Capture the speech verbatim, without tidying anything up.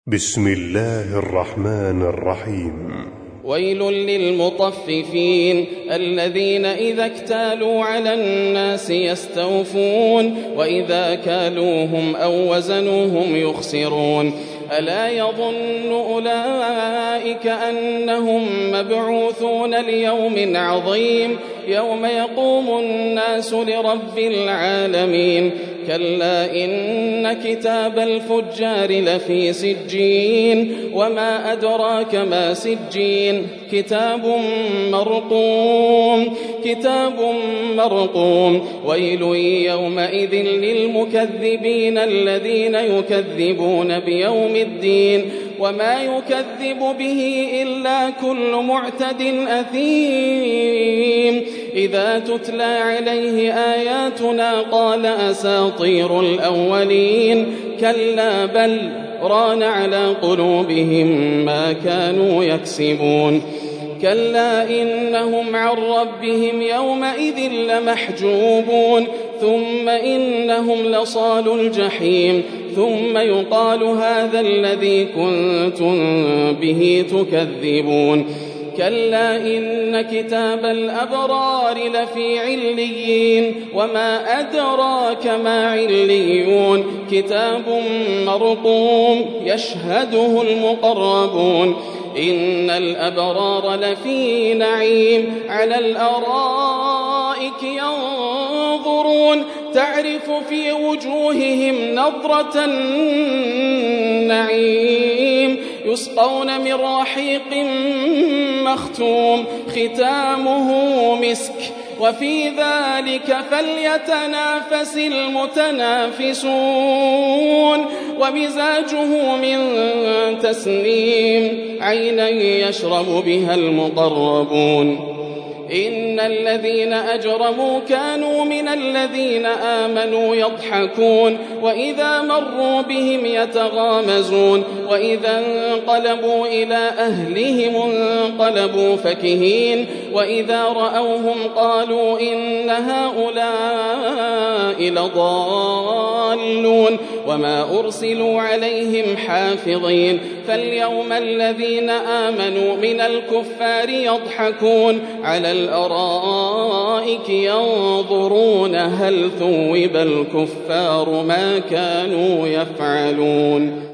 بسم الله الرحمن الرحيم. ويل للمطففين الذين إذا اكتالوا على الناس يستوفون وإذا كالوهم أو وزنوهم يخسرون. ألا يظن أولئك أنهم مبعوثون ليوم عظيم يوم يقوم الناس لرب العالمين. كلا إن كتاب الفجار لفي سجين وما أدراك ما سجين كتاب مرقوم كتاب مرقوم. ويل يومئذ للمكذبين الذين يكذبون بيوم الدين وما يكذب به إلا كل معتد أثيم. إذا تتلى عليه آياتنا قال أساطير الأولين كلا بل ران على قلوبهم ما كانوا يكسبون. كلا إنهم عن ربهم يومئذ لمحجوبون ثم إنهم لصالو الجحيم ثم يقال هذا الذي كنتم به تكذبون. كلا إن كتاب الأبرار لفي عليين وما أدراك ما عليون كتاب مرقوم يشهده المقربون. إن الأبرار لفي نعيم على الأرائك ينظرون تعرف في وجوههم نضرة النعيم يسقون من رحيق مختوم ختامه مسك وفي ذلك فليتنافس المتنافسون. ومزاجه من تسنيم عينا يشرب بها المقربون. إن الذين أجرموا كانوا من الذين آمنوا يضحكون وإذا مروا بهم يتغامزون وإذا انقلبوا إلى أهلهم انقلبوا فكهين وإذا رأوهم قالوا إن هؤلاء لضالون وما أرسلوا عليهم حافظين. فاليوم الذين آمنوا من الكفار يضحكون على الأرائك ينظرون هل ثوب الكفار ما كانوا يفعلون.